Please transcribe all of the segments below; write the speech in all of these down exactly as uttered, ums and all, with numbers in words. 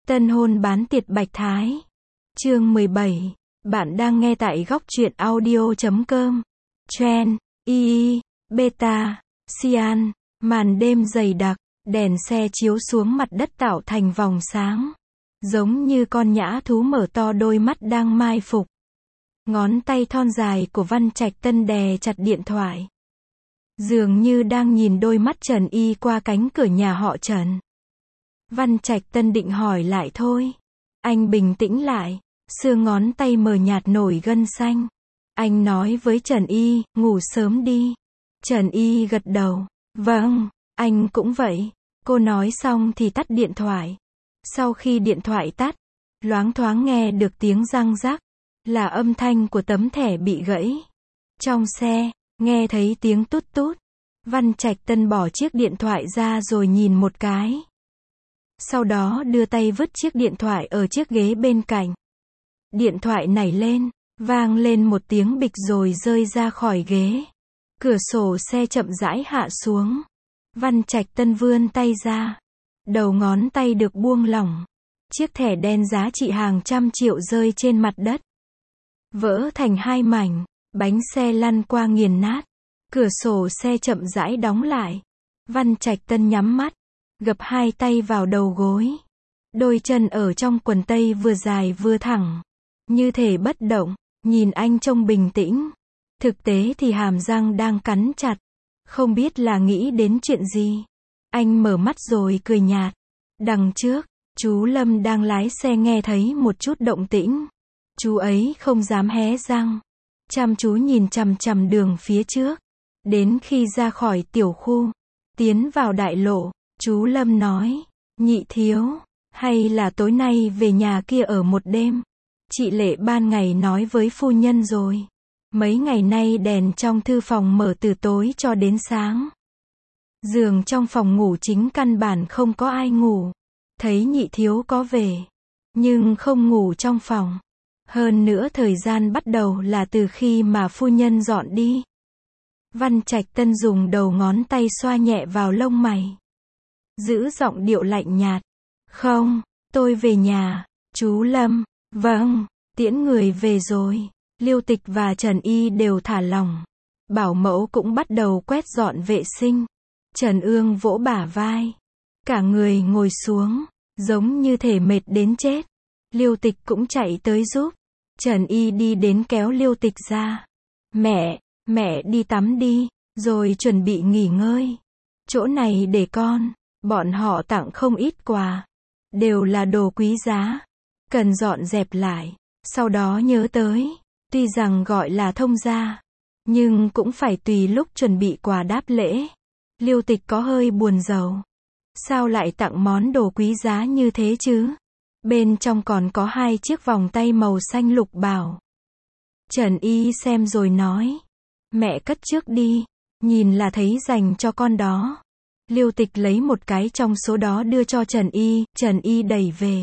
Tân hôn bán tiệt Bạch Thái. Chương mười bảy. Bạn đang nghe tại góc truyện audio chấm com. Trend, i i, beta, cyan, màn đêm dày đặc, đèn xe chiếu xuống mặt đất tạo thành vòng sáng. Giống như con nhã thú mở to đôi mắt đang mai phục. Ngón tay thon dài của Văn Trạch Tân đè chặt điện thoại. Dường như đang nhìn đôi mắt Trần Y qua cánh cửa nhà họ Trần. Văn Trạch Tân định hỏi lại thôi. Anh bình tĩnh lại, xương ngón tay mờ nhạt nổi gân xanh. Anh nói với Trần Y, ngủ sớm đi. Trần Y gật đầu, vâng, anh cũng vậy. Cô nói xong thì tắt điện thoại. Sau khi điện thoại tắt, loáng thoáng nghe được tiếng răng rắc, là âm thanh của tấm thẻ bị gãy. Trong xe, nghe thấy tiếng tút tút. Văn Trạch Tân bỏ chiếc điện thoại ra rồi nhìn một cái. Sau đó đưa tay vứt chiếc điện thoại ở chiếc ghế bên cạnh. Điện thoại nảy lên, vang lên một tiếng bịch rồi rơi ra khỏi ghế. Cửa sổ xe chậm rãi hạ xuống. Văn Trạch Tân vươn tay ra. Đầu ngón tay được buông lỏng. Chiếc thẻ đen giá trị hàng trăm triệu rơi trên mặt đất. Vỡ thành hai mảnh, bánh xe lăn qua nghiền nát. Cửa sổ xe chậm rãi đóng lại. Văn Trạch Tân nhắm mắt, gập hai tay vào đầu gối. Đôi chân ở trong quần tây vừa dài vừa thẳng, như thể bất động, nhìn anh trông bình tĩnh. Thực tế thì hàm răng đang cắn chặt, không biết là nghĩ đến chuyện gì. Anh mở mắt rồi cười nhạt. Đằng trước, chú Lâm đang lái xe nghe thấy một chút động tĩnh. Chú ấy không dám hé răng, chăm chú nhìn chằm chằm đường phía trước. Đến khi ra khỏi tiểu khu, tiến vào đại lộ, chú Lâm nói, nhị thiếu, hay là tối nay về nhà kia ở một đêm. Chị Lệ ban ngày nói với phu nhân rồi. Mấy ngày nay đèn trong thư phòng mở từ tối cho đến sáng. Giường trong phòng ngủ chính căn bản không có ai ngủ. Thấy nhị thiếu có về, nhưng không ngủ trong phòng. Hơn nữa thời gian bắt đầu là từ khi mà phu nhân dọn đi. Văn Trạch Tân dùng đầu ngón tay xoa nhẹ vào lông mày. Giữ giọng điệu lạnh nhạt. Không, tôi về nhà. Chú Lâm, vâng, tiễn người về rồi. Liêu Tịch và Trần Y đều thả lỏng. Bảo mẫu cũng bắt đầu quét dọn vệ sinh. Trần Ương vỗ bả vai. Cả người ngồi xuống, giống như thể mệt đến chết. Liêu Tịch cũng chạy tới giúp. Trần Y đi đến kéo Liêu Tịch ra. Mẹ, mẹ đi tắm đi, rồi chuẩn bị nghỉ ngơi. Chỗ này để con. Bọn họ tặng không ít quà. Đều là đồ quý giá. Cần dọn dẹp lại. Sau đó nhớ tới. Tuy rằng gọi là thông gia, nhưng cũng phải tùy lúc chuẩn bị quà đáp lễ. Liêu Tịch có hơi buồn rầu. Sao lại tặng món đồ quý giá như thế chứ? Bên trong còn có hai chiếc vòng tay màu xanh lục bảo. Trần Y xem rồi nói. Mẹ cất trước đi. Nhìn là thấy dành cho con đó. Liêu Tịch lấy một cái trong số đó đưa cho Trần Y. Trần Y đẩy về.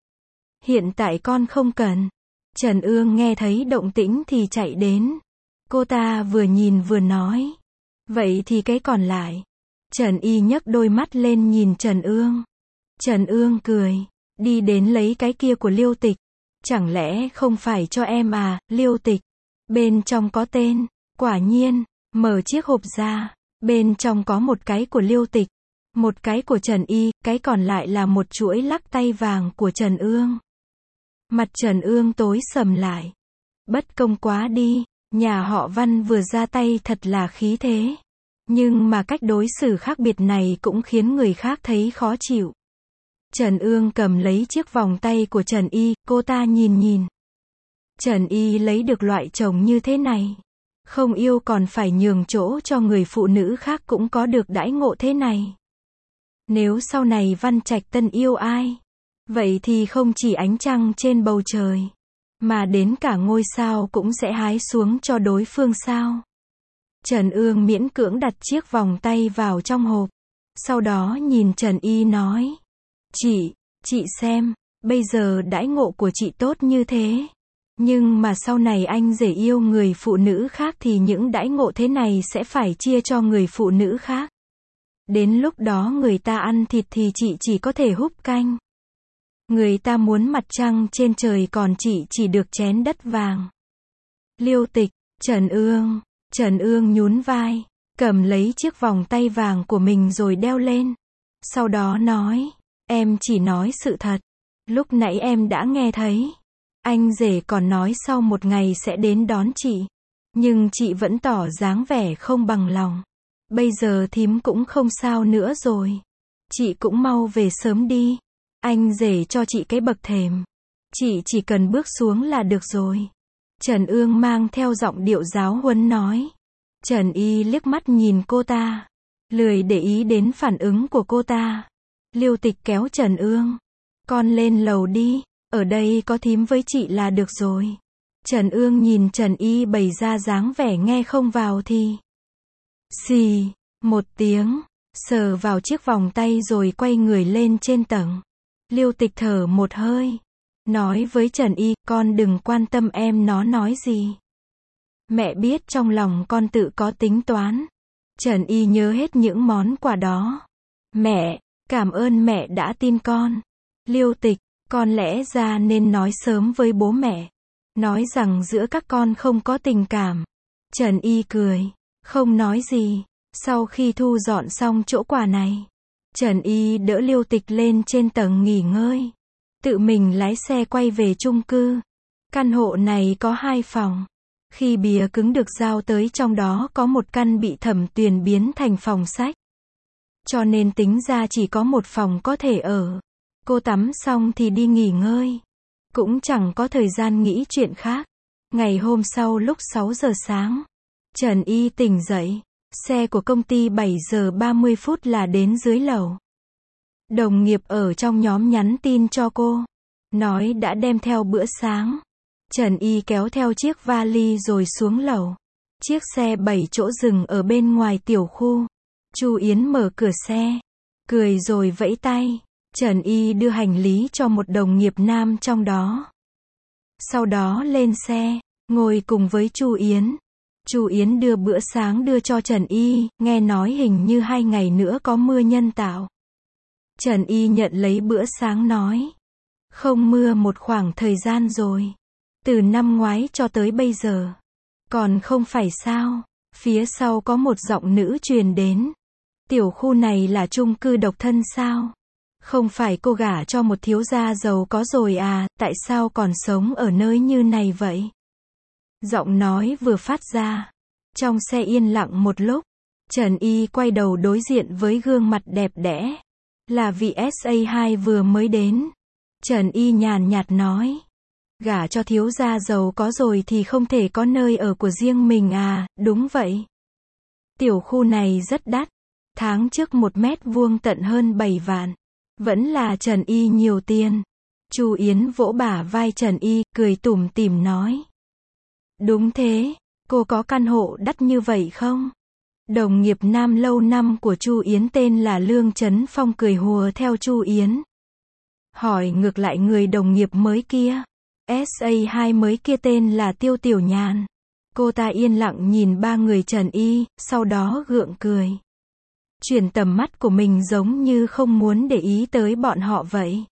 Hiện tại con không cần. Trần Ương nghe thấy động tĩnh thì chạy đến. Cô ta vừa nhìn vừa nói. Vậy thì cái còn lại. Trần Y nhấc đôi mắt lên nhìn Trần Ương. Trần Ương cười. Đi đến lấy cái kia của Liêu Tịch. Chẳng lẽ không phải cho em à, Liêu Tịch. Bên trong có tên. Quả nhiên, mở chiếc hộp ra. Bên trong có một cái của Liêu Tịch. Một cái của Trần Y. Cái còn lại là một chuỗi lắc tay vàng của Trần Ương. Mặt Trần Ương tối sầm lại. Bất công quá đi, nhà họ Văn vừa ra tay thật là khí thế. Nhưng mà cách đối xử khác biệt này cũng khiến người khác thấy khó chịu. Trần Ương cầm lấy chiếc vòng tay của Trần Y, cô ta nhìn nhìn. Trần Y lấy được loại chồng như thế này. Không yêu còn phải nhường chỗ cho người phụ nữ khác cũng có được đãi ngộ thế này. Nếu sau này Văn Trạch Tân yêu ai, vậy thì không chỉ ánh trăng trên bầu trời, mà đến cả ngôi sao cũng sẽ hái xuống cho đối phương sao. Trần Ương miễn cưỡng đặt chiếc vòng tay vào trong hộp. Sau đó nhìn Trần Y nói. Chị, chị xem, bây giờ đãi ngộ của chị tốt như thế. Nhưng mà sau này anh rể yêu người phụ nữ khác thì những đãi ngộ thế này sẽ phải chia cho người phụ nữ khác. Đến lúc đó người ta ăn thịt thì chị chỉ có thể húp canh. Người ta muốn mặt trăng trên trời còn chị chỉ được chén đất vàng. Liêu Tịch, Trần Ương, Trần Ương nhún vai, cầm lấy chiếc vòng tay vàng của mình rồi đeo lên. Sau đó nói, em chỉ nói sự thật. Lúc nãy em đã nghe thấy. Anh rể còn nói sau một ngày sẽ đến đón chị. Nhưng chị vẫn tỏ dáng vẻ không bằng lòng. Bây giờ thím cũng không sao nữa rồi. Chị cũng mau về sớm đi. Anh rể cho chị cái bậc thềm. Chị chỉ cần bước xuống là được rồi. Trần Ương mang theo giọng điệu giáo huấn nói. Trần Y liếc mắt nhìn cô ta. Lười để ý đến phản ứng của cô ta. Liêu Tịch kéo Trần Ương. Con lên lầu đi. Ở đây có thím với chị là được rồi. Trần Ương nhìn Trần Y bày ra dáng vẻ nghe không vào thì. Xì, một tiếng, sờ vào chiếc vòng tay rồi quay người lên trên tầng. Liêu Tịch thở một hơi. Nói với Trần Y, con đừng quan tâm em nó nói gì. Mẹ biết trong lòng con tự có tính toán. Trần Y nhớ hết những món quà đó. Mẹ, cảm ơn mẹ đã tin con. Liêu Tịch, con lẽ ra nên nói sớm với bố mẹ. Nói rằng giữa các con không có tình cảm. Trần Y cười, không nói gì. Sau khi thu dọn xong chỗ quà này, Trần Y đỡ Liêu Tịch lên trên tầng nghỉ ngơi. Tự mình lái xe quay về chung cư. Căn hộ này có hai phòng. Khi bìa cứng được giao tới trong đó có một căn bị Thẩm Tuyền biến thành phòng sách. Cho nên tính ra chỉ có một phòng có thể ở. Cô tắm xong thì đi nghỉ ngơi. Cũng chẳng có thời gian nghĩ chuyện khác. Ngày hôm sau lúc sáu giờ sáng, Trần Y tỉnh dậy. Xe của công ty bảy giờ ba mươi phút là đến dưới lầu. Đồng nghiệp ở trong nhóm nhắn tin cho cô. Nói đã đem theo bữa sáng. Trần Y kéo theo chiếc vali rồi xuống lầu. Chiếc xe bảy chỗ dừng ở bên ngoài tiểu khu. Chu Yến mở cửa xe. Cười rồi vẫy tay. Trần Y đưa hành lý cho một đồng nghiệp nam trong đó. Sau đó lên xe, ngồi cùng với Chu Yến. Chu Yến đưa bữa sáng đưa cho Trần Y, nghe nói hình như hai ngày nữa có mưa nhân tạo. Trần Y nhận lấy bữa sáng nói. Không mưa một khoảng thời gian rồi. Từ năm ngoái cho tới bây giờ. Còn không phải sao? Phía sau có một giọng nữ truyền đến. Tiểu khu này là chung cư độc thân sao? Không phải cô gả cho một thiếu gia giàu có rồi à, tại sao còn sống ở nơi như này vậy? Giọng nói vừa phát ra. Trong xe yên lặng một lúc. Trần Y quay đầu đối diện với gương mặt đẹp đẽ. Là vị ét a hai vừa mới đến. Trần Y nhàn nhạt nói. Gả cho thiếu gia giàu có rồi thì không thể có nơi ở của riêng mình à, đúng vậy. Tiểu khu này rất đắt. Tháng trước một mét vuông tận hơn bảy vạn. Vẫn là Trần Y nhiều tiền. Chu Yến vỗ bả vai Trần Y, cười tủm tỉm nói. Đúng thế, cô có căn hộ đắt như vậy không? Đồng nghiệp nam lâu năm của Chu Yến tên là Lương Trấn Phong cười hùa theo Chu Yến. Hỏi ngược lại người đồng nghiệp mới kia. ét a hai mới kia tên là Tiêu Tiểu Nhàn. Cô ta yên lặng nhìn ba người Trần Y, sau đó gượng cười. Chuyển tầm mắt của mình giống như không muốn để ý tới bọn họ vậy.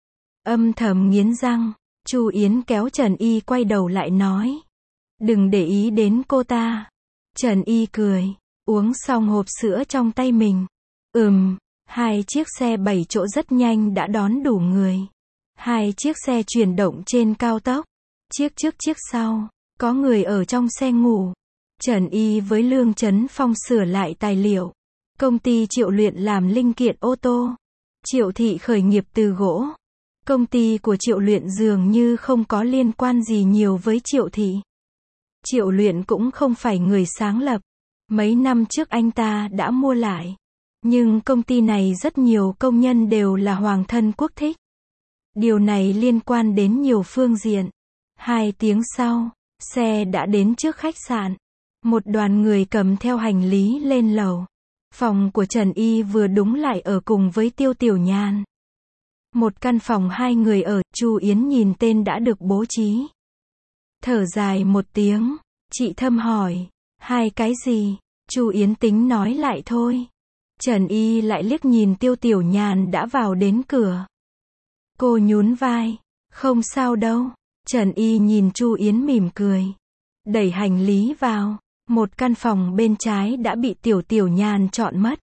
Âm thầm nghiến răng, Chu Yến kéo Trần Y quay đầu lại nói. Đừng để ý đến cô ta. Trần Y cười, uống xong hộp sữa trong tay mình. Ừm, hai chiếc xe bảy chỗ rất nhanh đã đón đủ người. Hai chiếc xe chuyển động trên cao tốc. Chiếc trước chiếc sau, có người ở trong xe ngủ. Trần Y với Lương Trấn Phong sửa lại tài liệu. Công ty Triệu Luyện làm linh kiện ô tô. Triệu Thị khởi nghiệp từ gỗ. Công ty của Triệu Luyện dường như không có liên quan gì nhiều với Triệu Thị. Triệu Luyện cũng không phải người sáng lập. Mấy năm trước anh ta đã mua lại. Nhưng công ty này rất nhiều công nhân đều là hoàng thân quốc thích. Điều này liên quan đến nhiều phương diện. Hai tiếng sau, xe đã đến trước khách sạn. Một đoàn người cầm theo hành lý lên lầu. Phòng của Trần Y vừa đúng lại ở cùng với Tiêu Tiểu Nhàn. Một căn phòng hai người ở, Chu Yến nhìn tên đã được bố trí. Thở dài một tiếng, chị Thâm hỏi, hai cái gì? Chu Yến tính nói lại thôi. Trần Y lại liếc nhìn Tiêu Tiểu Nhàn đã vào đến cửa. Cô nhún vai. Không sao đâu. Trần Y nhìn Chu Yến mỉm cười. Đẩy hành lý vào. Một căn phòng bên trái đã bị Tiểu Tiểu Nhàn chọn mất.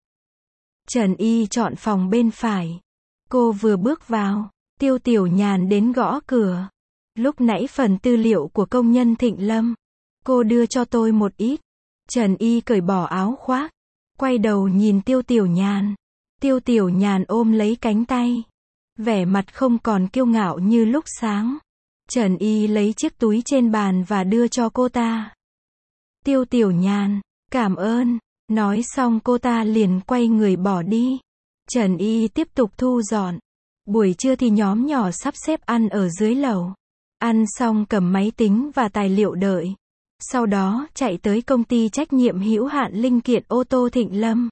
Trần Y chọn phòng bên phải. Cô vừa bước vào, Tiêu Tiểu Nhàn đến gõ cửa. Lúc nãy phần tư liệu của công nhân Thịnh Lâm, cô đưa cho tôi một ít. Trần Y cởi bỏ áo khoác, quay đầu nhìn Tiêu Tiểu Nhàn. Tiêu Tiểu Nhàn ôm lấy cánh tay, vẻ mặt không còn kiêu ngạo như lúc sáng. Trần Y lấy chiếc túi trên bàn và đưa cho cô ta. Tiêu Tiểu Nhàn, cảm ơn. Nói xong cô ta liền quay người bỏ đi. Trần Y tiếp tục thu dọn. Buổi trưa thì nhóm nhỏ sắp xếp ăn ở dưới lầu. Ăn xong cầm máy tính và tài liệu đợi. Sau đó chạy tới công ty trách nhiệm hữu hạn linh kiện ô tô Thịnh Lâm.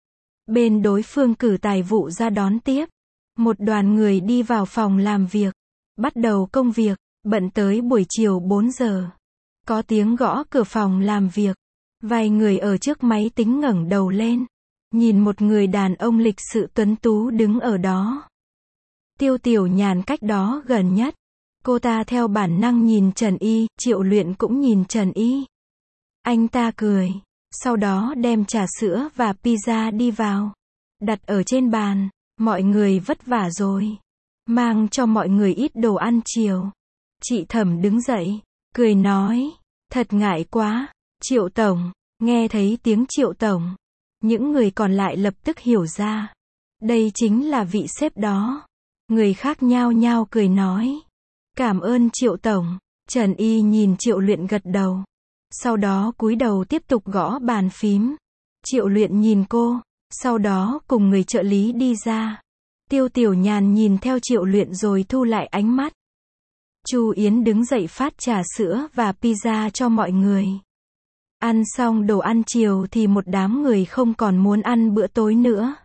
Bên đối phương cử tài vụ ra đón tiếp. Một đoàn người đi vào phòng làm việc. Bắt đầu công việc, bận tới buổi chiều bốn giờ. Có tiếng gõ cửa phòng làm việc. Vài người ở trước máy tính ngẩng đầu lên. Nhìn một người đàn ông lịch sự tuấn tú đứng ở đó. Tiêu Tiểu Nhàn cách đó gần nhất. Cô ta theo bản năng nhìn Trần Y, Triệu Luyện cũng nhìn Trần Y. Anh ta cười. Sau đó đem trà sữa và pizza đi vào. Đặt ở trên bàn. Mọi người vất vả rồi. Mang cho mọi người ít đồ ăn chiều. Chị Thẩm đứng dậy. Cười nói. Thật ngại quá. Triệu Tổng. Nghe thấy tiếng Triệu Tổng. Những người còn lại lập tức hiểu ra. Đây chính là vị sếp đó. Người khác nhao nhao cười nói. Cảm ơn Triệu Tổng. Trần Y nhìn Triệu Luyện gật đầu. Sau đó cúi đầu tiếp tục gõ bàn phím. Triệu Luyện nhìn cô. Sau đó cùng người trợ lý đi ra. Tiêu Tiểu Nhàn nhìn theo Triệu Luyện rồi thu lại ánh mắt. Chu Yến đứng dậy phát trà sữa và pizza cho mọi người. Ăn xong đồ ăn chiều thì một đám người không còn muốn ăn bữa tối nữa.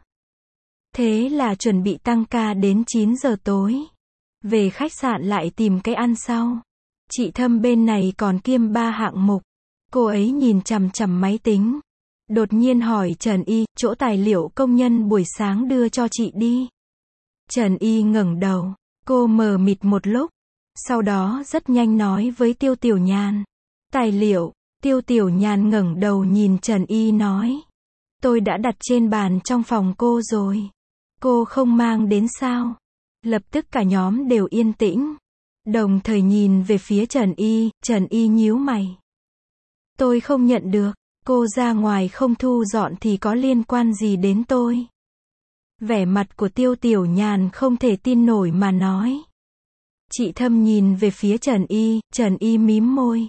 Thế là chuẩn bị tăng ca đến chín giờ tối. Về khách sạn lại tìm cái ăn sau. Chị Thâm bên này còn kiêm ba hạng mục. Cô ấy nhìn chằm chằm máy tính. Đột nhiên hỏi Trần Y, chỗ tài liệu công nhân buổi sáng đưa cho chị đi. Trần Y ngẩng đầu. Cô mờ mịt một lúc. Sau đó rất nhanh nói với Tiêu Tiểu Nhàn. Tài liệu. Tiêu Tiểu Nhàn ngẩng đầu nhìn Trần Y nói. Tôi đã đặt trên bàn trong phòng cô rồi. Cô không mang đến sao? Lập tức cả nhóm đều yên tĩnh. Đồng thời nhìn về phía Trần Y, Trần Y nhíu mày. Tôi không nhận được, cô ra ngoài không thu dọn thì có liên quan gì đến tôi? Vẻ mặt của Tiêu Tiểu Nhàn không thể tin nổi mà nói. Chị Thâm nhìn về phía Trần Y, Trần Y mím môi.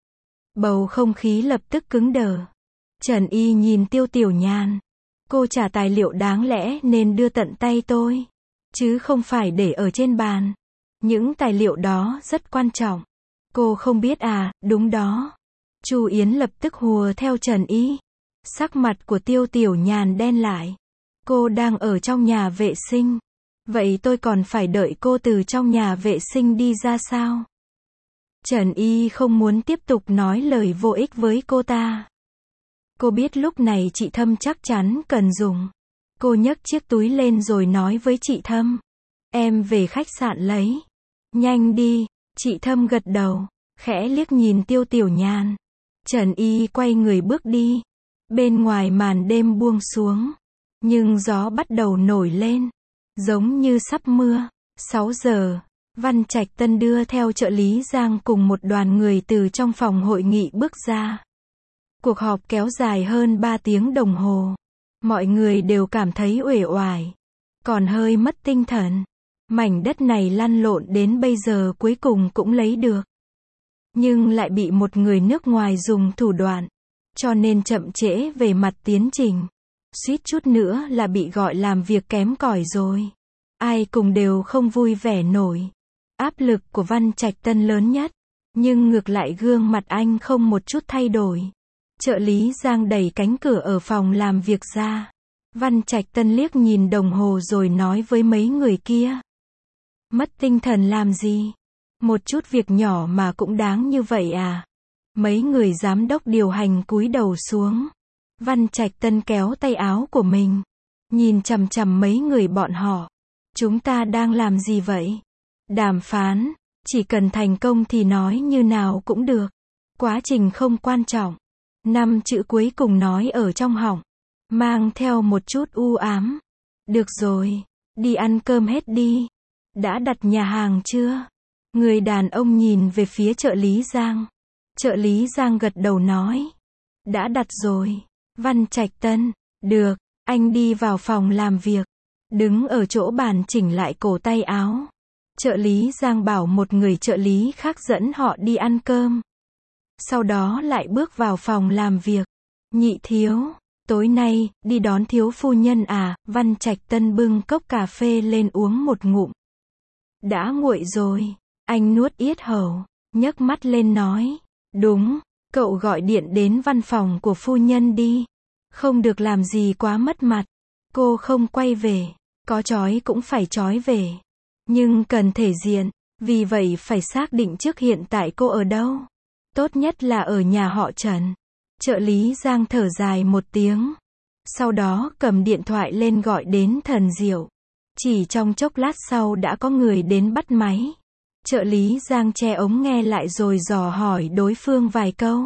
Bầu không khí lập tức cứng đờ. Trần Y nhìn Tiêu Tiểu Nhàn. Cô trả tài liệu đáng lẽ nên đưa tận tay tôi. Chứ không phải để ở trên bàn. Những tài liệu đó rất quan trọng. Cô không biết à, đúng đó. Chu Yến lập tức hùa theo Trần Y. Sắc mặt của Tiêu Tiểu Nhàn đen lại. Cô đang ở trong nhà vệ sinh. Vậy tôi còn phải đợi cô từ trong nhà vệ sinh đi ra sao? Trần Y không muốn tiếp tục nói lời vô ích với cô ta. Cô biết lúc này chị Thâm chắc chắn cần dùng. Cô nhấc chiếc túi lên rồi nói với chị Thâm. Em về khách sạn lấy. Nhanh đi. Chị Thâm gật đầu. Khẽ liếc nhìn Tiêu Tiểu Nhàn. Trần Y quay người bước đi. Bên ngoài màn đêm buông xuống. Nhưng gió bắt đầu nổi lên. Giống như sắp mưa. sáu giờ. Văn Trạch Tân đưa theo trợ lý Giang cùng một đoàn người từ trong phòng hội nghị bước ra. Cuộc họp kéo dài hơn ba tiếng đồng hồ. Mọi người đều cảm thấy uể oải. Còn hơi mất tinh thần. Mảnh đất này lăn lộn đến bây giờ cuối cùng cũng lấy được. Nhưng lại bị một người nước ngoài dùng thủ đoạn. Cho nên chậm trễ về mặt tiến trình. Suýt chút nữa là bị gọi làm việc kém cỏi rồi. Ai cùng đều không vui vẻ nổi. Áp lực của Văn Trạch Tân lớn nhất. Nhưng ngược lại gương mặt anh không một chút thay đổi. Trợ lý Giang đẩy cánh cửa ở phòng làm việc ra. Văn Trạch Tân liếc nhìn đồng hồ rồi nói với mấy người kia. Mất tinh thần làm gì? Một chút việc nhỏ mà cũng đáng như vậy à? Mấy người giám đốc điều hành cúi đầu xuống. Văn Trạch Tân kéo tay áo của mình. Nhìn chằm chằm mấy người bọn họ. Chúng ta đang làm gì vậy? Đàm phán. Chỉ cần thành công thì nói như nào cũng được. Quá trình không quan trọng. Năm chữ cuối cùng nói ở trong họng. Mang theo một chút u ám. Được rồi. Đi ăn cơm hết đi. Đã đặt nhà hàng chưa? Người đàn ông nhìn về phía trợ lý Giang. Trợ lý Giang gật đầu nói. Đã đặt rồi. Văn Trạch Tân. Được. Anh đi vào phòng làm việc. Đứng ở chỗ bàn chỉnh lại cổ tay áo. Trợ lý Giang bảo một người trợ lý khác dẫn họ đi ăn cơm. Sau đó lại bước vào phòng làm việc. Nhị thiếu. Tối nay, đi đón thiếu phu nhân à? Văn Trạch Tân bưng cốc cà phê lên uống một ngụm. Đã nguội rồi. Anh nuốt yết hầu. Nhấc mắt lên nói. Đúng. Cậu gọi điện đến văn phòng của phu nhân đi. Không được làm gì quá mất mặt. Cô không quay về. Có trói cũng phải trói về. Nhưng cần thể diện. Vì vậy phải xác định trước hiện tại cô ở đâu. Tốt nhất là ở nhà họ Trần. Trợ lý Giang thở dài một tiếng. Sau đó cầm điện thoại lên gọi đến Thần Diệu. Chỉ trong chốc lát sau đã có người đến bắt máy. Trợ lý Giang che ống nghe lại rồi dò hỏi đối phương vài câu.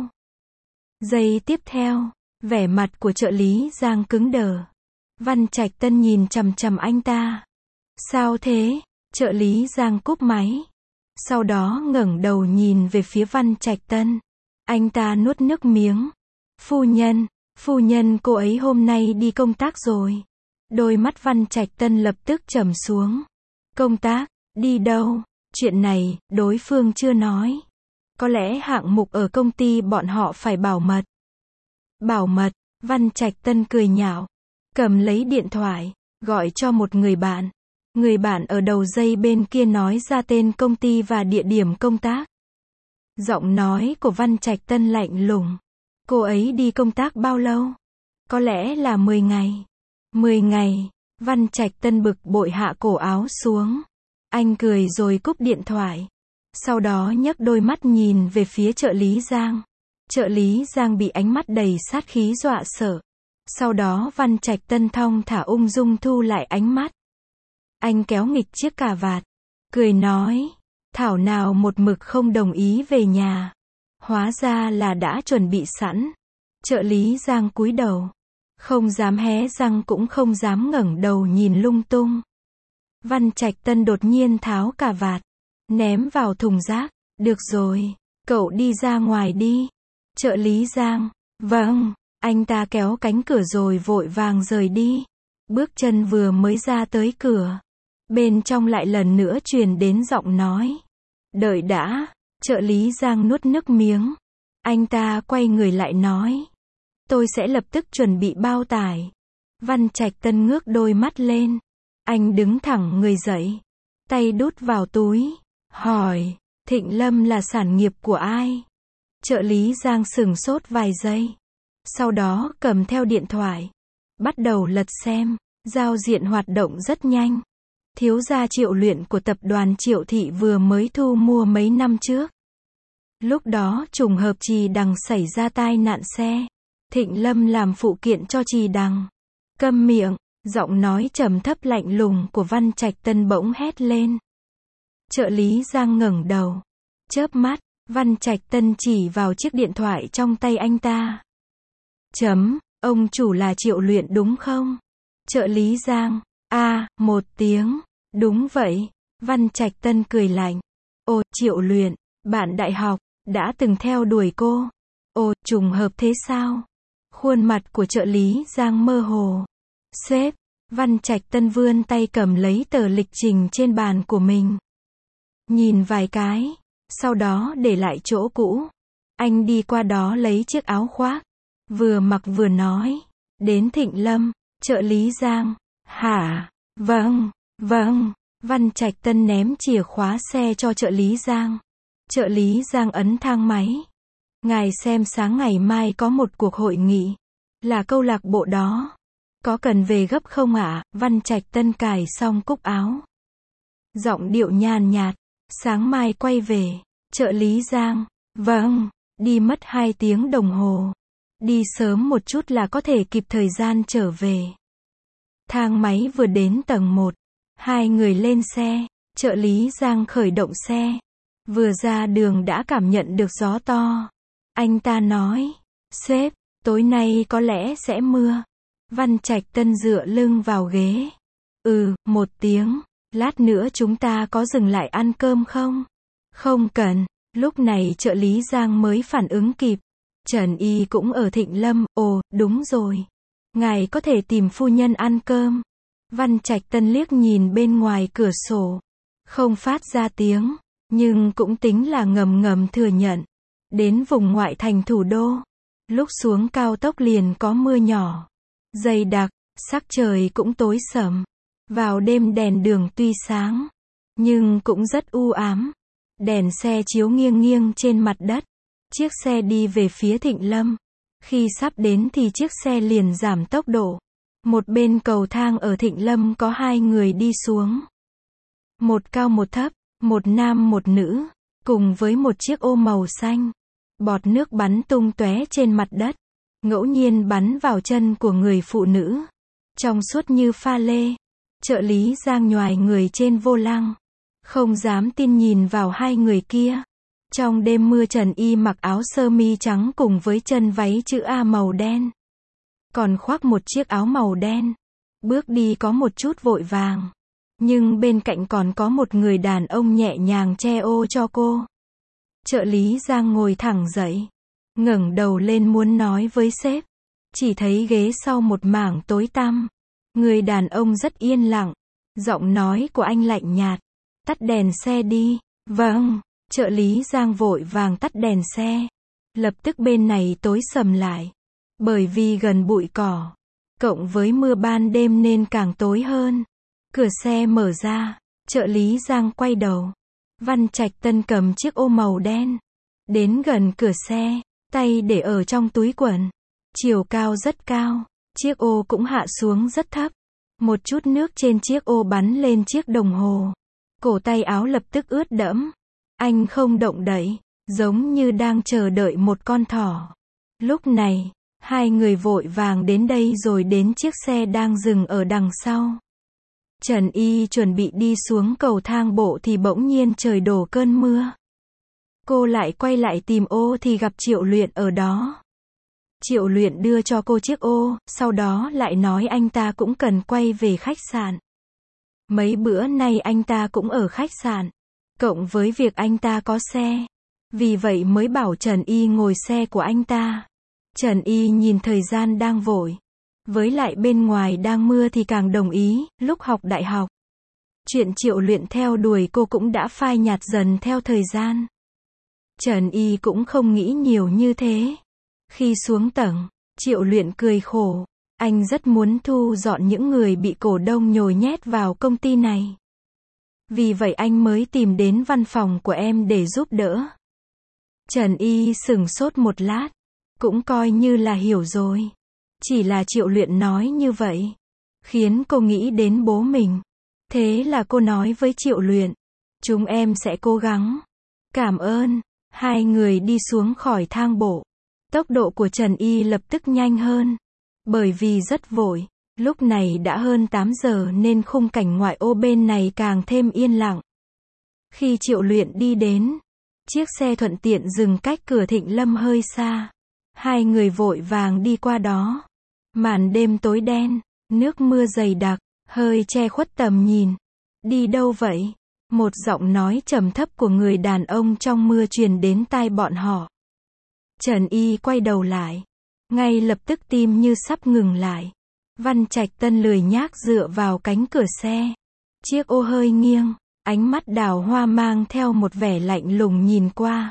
Giây tiếp theo, vẻ mặt của trợ lý Giang cứng đờ. Văn Trạch Tân nhìn chằm chằm anh ta. Sao thế? Trợ lý Giang cúp máy. Sau đó ngẩng đầu nhìn về phía Văn Trạch Tân. Anh ta nuốt nước miếng. Phu nhân, phu nhân cô ấy hôm nay đi công tác rồi. Đôi mắt Văn Trạch Tân lập tức trầm xuống. Công tác, đi đâu? Chuyện này, đối phương chưa nói. Có lẽ hạng mục ở công ty bọn họ phải bảo mật. Bảo mật, Văn Trạch Tân cười nhạo. Cầm lấy điện thoại, gọi cho một người bạn. Người bạn ở đầu dây bên kia nói ra tên công ty và địa điểm công tác. Giọng nói của Văn Trạch Tân lạnh lùng. Cô ấy đi công tác bao lâu? Có lẽ là mười ngày. mười ngày. Văn Trạch Tân bực bội hạ cổ áo xuống. Anh cười rồi cúp điện thoại. Sau đó nhấc đôi mắt nhìn về phía trợ lý Giang. Trợ lý Giang bị ánh mắt đầy sát khí dọa sợ. Sau đó Văn Trạch Tân thong thả ung dung thu lại ánh mắt. Anh kéo nghịch chiếc cà vạt. Cười nói. Thảo nào một mực không đồng ý về nhà. Hóa ra là đã chuẩn bị sẵn. Trợ lý Giang cúi đầu. Không dám hé răng cũng không dám ngẩng đầu nhìn lung tung. Văn Trạch Tân đột nhiên tháo cà vạt. Ném vào thùng rác. Được rồi. Cậu đi ra ngoài đi. Trợ lý Giang. Vâng. Anh ta kéo cánh cửa rồi vội vàng rời đi. Bước chân vừa mới ra tới cửa. Bên trong lại lần nữa truyền đến giọng nói. Đợi đã. Trợ lý Giang nuốt nước miếng. Anh ta quay người lại nói. Tôi sẽ lập tức chuẩn bị bao tải. Văn Trạch Tân ngước đôi mắt lên. Anh đứng thẳng người dậy. Tay đút vào túi. Hỏi. Thịnh Lâm là sản nghiệp của ai? Trợ lý Giang sửng sốt vài giây. Sau đó cầm theo điện thoại. Bắt đầu lật xem. Giao diện hoạt động rất nhanh. Thiếu gia Triệu Luyện của tập đoàn Triệu Thị vừa mới thu mua mấy năm trước. Lúc đó trùng hợp Trì Đằng xảy ra tai nạn xe. Thịnh Lâm làm phụ kiện cho Trì Đằng. Câm miệng, giọng nói trầm thấp lạnh lùng của Văn Trạch Tân bỗng hét lên. Trợ lý Giang ngẩng đầu. Chớp mắt, Văn Trạch Tân chỉ vào chiếc điện thoại trong tay anh ta. Chấm, ông chủ là Triệu Luyện đúng không? Trợ lý Giang. A, à, một tiếng. Đúng vậy. Văn Trạch Tân cười lạnh. Ồ, Triệu Luyện, bạn đại học, đã từng theo đuổi cô. Ồ, trùng hợp thế sao? Khuôn mặt của trợ lý Giang mơ hồ. Sếp. Văn Trạch Tân vươn tay cầm lấy tờ lịch trình trên bàn của mình. Nhìn vài cái. Sau đó để lại chỗ cũ. Anh đi qua đó lấy chiếc áo khoác. Vừa mặc vừa nói. Đến Thịnh Lâm. Trợ lý Giang. Hả? Vâng, vâng. Văn Trạch Tân ném chìa khóa xe cho trợ lý Giang. Trợ lý Giang ấn thang máy. Ngài xem sáng ngày mai có một cuộc hội nghị. Là câu lạc bộ đó. Có cần về gấp không ạ? À? Văn Trạch Tân cài xong cúc áo. Giọng điệu nhàn nhạt. Sáng mai quay về. Trợ lý Giang. Vâng. Đi mất hai tiếng đồng hồ. Đi sớm một chút là có thể kịp thời gian trở về. Thang máy vừa đến tầng một. Hai người lên xe, trợ lý Giang khởi động xe. Vừa ra đường đã cảm nhận được gió to. Anh ta nói, sếp, tối nay có lẽ sẽ mưa. Văn Trạch Tân dựa lưng vào ghế. Ừ, một tiếng, lát nữa chúng ta có dừng lại ăn cơm không? Không cần. Lúc này trợ lý Giang mới phản ứng kịp. Trần Y cũng ở Thịnh Lâm, ồ, đúng rồi. Ngài có thể tìm phu nhân ăn cơm. Văn Trạch Tân liếc nhìn bên ngoài cửa sổ. Không phát ra tiếng, nhưng cũng tính là ngầm ngầm thừa nhận. Đến vùng ngoại thành thủ đô. Lúc xuống cao tốc liền có mưa nhỏ. Dày đặc, sắc trời cũng tối sầm. Vào đêm đèn đường tuy sáng, nhưng cũng rất u ám. Đèn xe chiếu nghiêng nghiêng trên mặt đất. Chiếc xe đi về phía Thịnh Lâm. Khi sắp đến thì chiếc xe liền giảm tốc độ. Một bên cầu thang ở Thịnh Lâm có hai người đi xuống. Một cao một thấp, một nam một nữ, cùng với một chiếc ô màu xanh. Bọt nước bắn tung tóe trên mặt đất, ngẫu nhiên bắn vào chân của người phụ nữ. Trong suốt như pha lê. Trợ lý Giang nhoài người trên vô lăng. Không dám tin nhìn vào hai người kia. Trong đêm mưa Trần Y mặc áo sơ mi trắng cùng với chân váy chữ A màu đen. Còn khoác một chiếc áo màu đen. Bước đi có một chút vội vàng. Nhưng bên cạnh còn có một người đàn ông nhẹ nhàng che ô cho cô. Trợ lý Giang ngồi thẳng dậy. Ngẩng đầu lên muốn nói với sếp. Chỉ thấy ghế sau một mảng tối tăm. Người đàn ông rất yên lặng. Giọng nói của anh lạnh nhạt. Tắt đèn xe đi. Vâng. Trợ lý Giang vội vàng tắt đèn xe. Lập tức bên này tối sầm lại. Bởi vì gần bụi cỏ. Cộng với mưa ban đêm nên càng tối hơn. Cửa xe mở ra. Trợ lý Giang quay đầu. Văn Trạch Tân cầm chiếc ô màu đen. Đến gần cửa xe. Tay để ở trong túi quần. Chiều cao rất cao. Chiếc ô cũng hạ xuống rất thấp. Một chút nước trên chiếc ô bắn lên chiếc đồng hồ. Cổ tay áo lập tức ướt đẫm. Anh không động đậy. Giống như đang chờ đợi một con thỏ. Lúc này, hai người vội vàng đến đây rồi đến chiếc xe đang dừng ở đằng sau. Trần Y chuẩn bị đi xuống cầu thang bộ thì bỗng nhiên trời đổ cơn mưa. Cô lại quay lại tìm ô thì gặp Triệu Luyện ở đó. Triệu Luyện đưa cho cô chiếc ô, sau đó lại nói anh ta cũng cần quay về khách sạn. Mấy bữa nay anh ta cũng ở khách sạn. Cộng với việc anh ta có xe. Vì vậy mới bảo Trần Y ngồi xe của anh ta. Trần Y nhìn thời gian đang vội. Với lại bên ngoài đang mưa thì càng đồng ý, lúc học đại học. Chuyện Triệu Luyện theo đuổi cô cũng đã phai nhạt dần theo thời gian. Trần Y cũng không nghĩ nhiều như thế. Khi xuống tầng, Triệu Luyện cười khổ. Anh rất muốn thu dọn những người bị cổ đông nhồi nhét vào công ty này. Vì vậy anh mới tìm đến văn phòng của em để giúp đỡ. Trần Y sửng sốt một lát. Cũng coi như là hiểu rồi. Chỉ là Triệu Luyện nói như vậy. Khiến cô nghĩ đến bố mình. Thế là cô nói với Triệu Luyện. Chúng em sẽ cố gắng. Cảm ơn. Hai người đi xuống khỏi thang bộ. Tốc độ của Trần Y lập tức nhanh hơn. Bởi vì rất vội. Lúc này đã hơn tám giờ nên khung cảnh ngoại ô bên này càng thêm yên lặng. Khi Triệu Luyện đi đến, chiếc xe thuận tiện dừng cách cửa Thịnh Lâm hơi xa. Hai người vội vàng đi qua đó. Màn đêm tối đen, nước mưa dày đặc, hơi che khuất tầm nhìn. Đi đâu vậy? Một giọng nói trầm thấp của người đàn ông trong mưa truyền đến tai bọn họ. Trần Y quay đầu lại. Ngay lập tức tim như sắp ngừng lại. Văn Trạch Tân lười nhác dựa vào cánh cửa xe. Chiếc ô hơi nghiêng, ánh mắt đào hoa mang theo một vẻ lạnh lùng nhìn qua.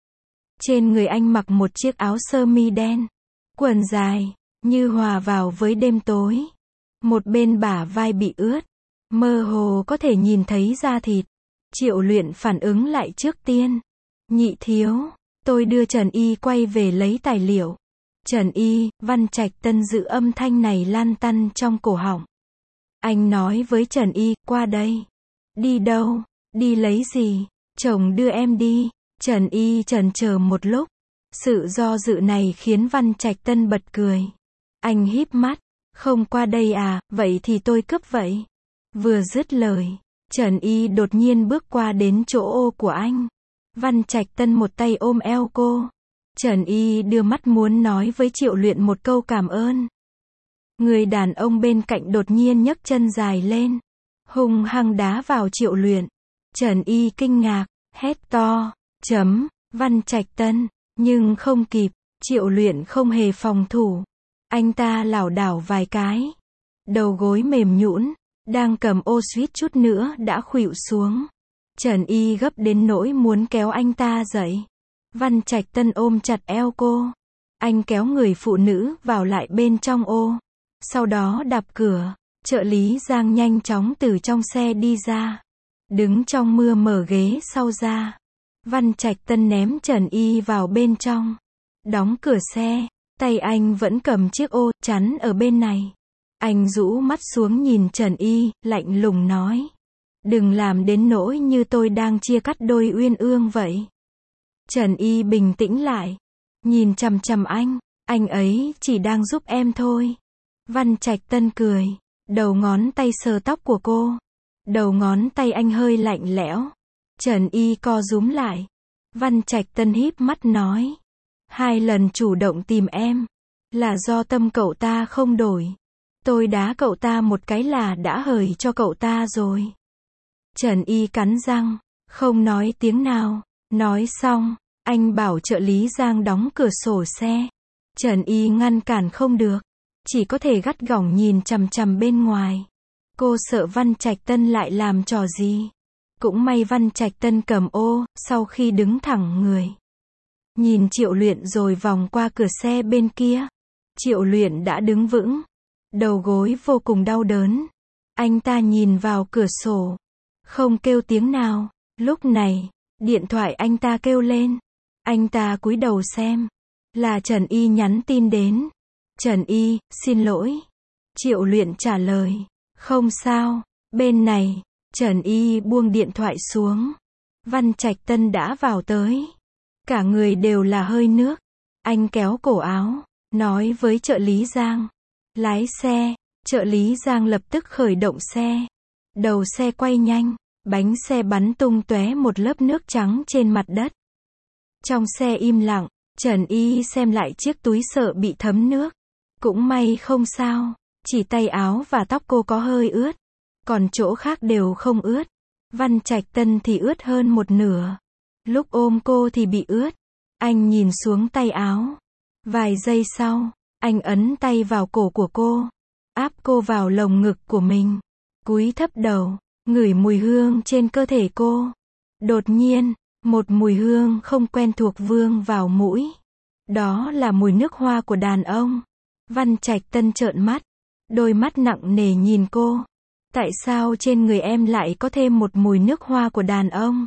Trên người anh mặc một chiếc áo sơ mi đen, quần dài, như hòa vào với đêm tối. Một bên bả vai bị ướt, mơ hồ có thể nhìn thấy da thịt. Triệu Luyện phản ứng lại trước tiên. Nhị thiếu, tôi đưa Trần Y quay về lấy tài liệu. Trần Y, Văn Trạch Tân giữ âm thanh này lan tăn trong cổ họng. Anh nói với Trần Y, qua đây. Đi đâu? Đi lấy gì? Chồng đưa em đi. Trần Y chần chờ một lúc. Sự do dự này khiến Văn Trạch Tân bật cười. Anh híp mắt. Không qua đây à, vậy thì tôi cướp vậy. Vừa dứt lời, Trần Y đột nhiên bước qua đến chỗ ô của anh. Văn Trạch Tân một tay ôm eo cô. Trần Y đưa mắt muốn nói với Triệu Luyện một câu cảm ơn. Người đàn ông bên cạnh đột nhiên nhấc chân dài lên, hung hăng đá vào Triệu Luyện. Trần Y kinh ngạc, hét to, chấm, Văn Trạch Tân, nhưng không kịp, Triệu Luyện không hề phòng thủ. Anh ta lảo đảo vài cái, đầu gối mềm nhũn, đang cầm ô suýt chút nữa đã khuỵu xuống. Trần Y gấp đến nỗi muốn kéo anh ta dậy. Văn Trạch Tân ôm chặt eo cô. Anh kéo người phụ nữ vào lại bên trong ô. Sau đó đạp cửa. Trợ lý Giang nhanh chóng từ trong xe đi ra. Đứng trong mưa mở ghế sau ra. Văn Trạch Tân ném Trần Y vào bên trong. Đóng cửa xe. Tay anh vẫn cầm chiếc ô chắn ở bên này. Anh rũ mắt xuống nhìn Trần Y, lạnh lùng nói. Đừng làm đến nỗi như tôi đang chia cắt đôi uyên ương vậy. Trần Y bình tĩnh lại. Nhìn chằm chằm anh. Anh ấy chỉ đang giúp em thôi. Văn Trạch Tân cười. Đầu ngón tay sờ tóc của cô. Đầu ngón tay anh hơi lạnh lẽo. Trần Y co rúm lại. Văn Trạch Tân híp mắt nói. Hai lần chủ động tìm em. Là do tâm cậu ta không đổi. Tôi đá cậu ta một cái là đã hời cho cậu ta rồi. Trần Y cắn răng. Không nói tiếng nào. Nói xong. Anh bảo trợ lý Giang đóng cửa sổ xe. Trần Y ngăn cản không được. Chỉ có thể gắt gỏng nhìn chằm chằm bên ngoài. Cô sợ Văn Trạch Tân lại làm trò gì. Cũng may Văn Trạch Tân cầm ô, sau khi đứng thẳng người. Nhìn Triệu Luyện rồi vòng qua cửa xe bên kia. Triệu Luyện đã đứng vững. Đầu gối vô cùng đau đớn. Anh ta nhìn vào cửa sổ. Không kêu tiếng nào. Lúc này, điện thoại anh ta kêu lên. Anh ta cúi đầu xem. Là Trần Y nhắn tin đến. Trần Y, xin lỗi. Triệu Luyện trả lời. Không sao. Bên này, Trần Y buông điện thoại xuống. Văn Trạch Tân đã vào tới. Cả người đều là hơi nước. Anh kéo cổ áo. Nói với trợ lý Giang. Lái xe. Trợ lý Giang lập tức khởi động xe. Đầu xe quay nhanh. Bánh xe bắn tung tóe một lớp nước trắng trên mặt đất. Trong xe im lặng. Trần Y xem lại chiếc túi sợ bị thấm nước. Cũng may không sao. Chỉ tay áo và tóc cô có hơi ướt. Còn chỗ khác đều không ướt. Văn Trạch Tân thì ướt hơn một nửa. Lúc ôm cô thì bị ướt. Anh nhìn xuống tay áo. Vài giây sau, anh ấn tay vào cổ của cô. Áp cô vào lồng ngực của mình. Cúi thấp đầu, ngửi mùi hương trên cơ thể cô. Đột nhiên, một mùi hương không quen thuộc vương vào mũi. Đó là mùi nước hoa của đàn ông. Văn Trạch Tân trợn mắt. Đôi mắt nặng nề nhìn cô. Tại sao trên người em lại có thêm một mùi nước hoa của đàn ông?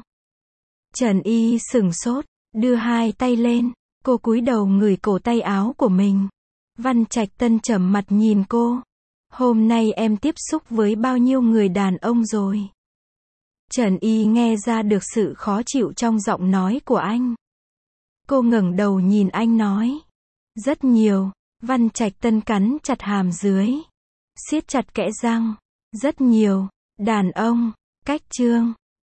Trần Y sửng sốt, đưa hai tay lên. Cô cúi đầu ngửi cổ tay áo của mình. Văn Trạch Tân trầm mặt nhìn cô. Hôm nay em tiếp xúc với bao nhiêu người đàn ông rồi? Trần Y nghe ra được sự khó chịu trong giọng nói của anh. Cô ngẩng đầu nhìn anh nói. Rất nhiều. Văn Trạch Tân cắn chặt hàm dưới. Siết chặt kẽ răng. Rất nhiều. Đàn ông. Cách chương.